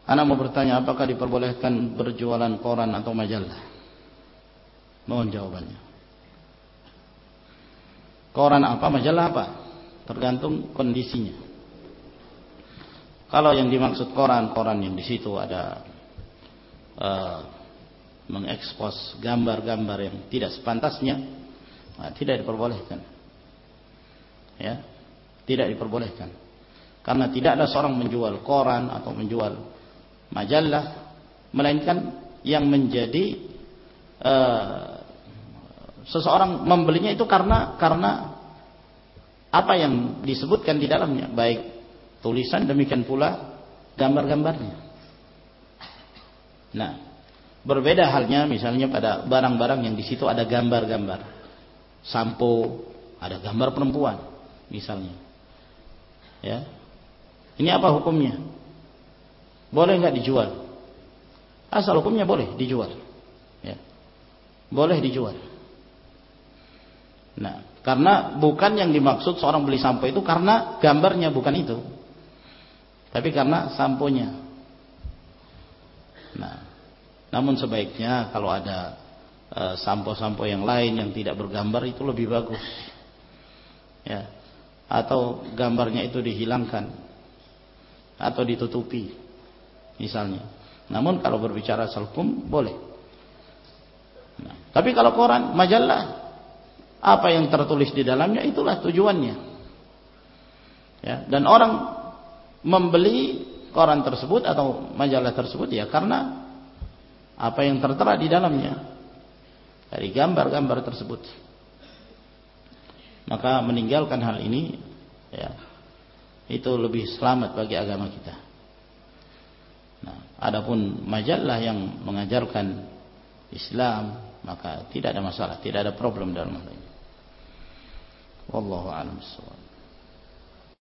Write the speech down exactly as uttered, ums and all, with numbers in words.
Ana mau bertanya, apakah diperbolehkan berjualan koran atau majalah? Mohon jawabannya. Koran apa, majalah apa? Tergantung kondisinya. Kalau yang dimaksud koran, koran yang di situ ada uh, mengekspos gambar-gambar yang tidak sepantasnya, nah, tidak diperbolehkan. Ya, tidak diperbolehkan. Karena tidak ada seorang menjual koran atau menjual majalah, melainkan yang menjadi uh, seseorang membelinya itu karena karena apa yang disebutkan di dalamnya, baik tulisan, demikian pula gambar-gambarnya. Nah, berbeda halnya misalnya pada barang-barang yang di situ ada gambar-gambar, sampo, ada gambar perempuan, misalnya. Ya, ini apa hukumnya? Boleh nggak dijual? Asal hukumnya boleh dijual. Ya, boleh dijual. Nah, karena bukan yang dimaksud seorang beli sampo itu karena gambarnya, bukan itu, tapi karena samponya. Nah, namun sebaiknya kalau ada e, sampo-sampo yang lain yang tidak bergambar itu lebih bagus, ya, atau gambarnya itu dihilangkan atau ditutupi, misalnya. Namun kalau berbicara asal hukum boleh. Nah, tapi kalau koran, majalah, apa yang tertulis di dalamnya itulah tujuannya. Ya, dan orang membeli koran tersebut atau majalah tersebut ya karena apa yang tertera di dalamnya, dari gambar-gambar tersebut. Maka meninggalkan hal ini ya, itu lebih selamat bagi agama kita. Nah, adapun majalah yang mengajarkan Islam, maka tidak ada masalah, tidak ada problem dalam hal ini. Wallahu a'lam bishawab.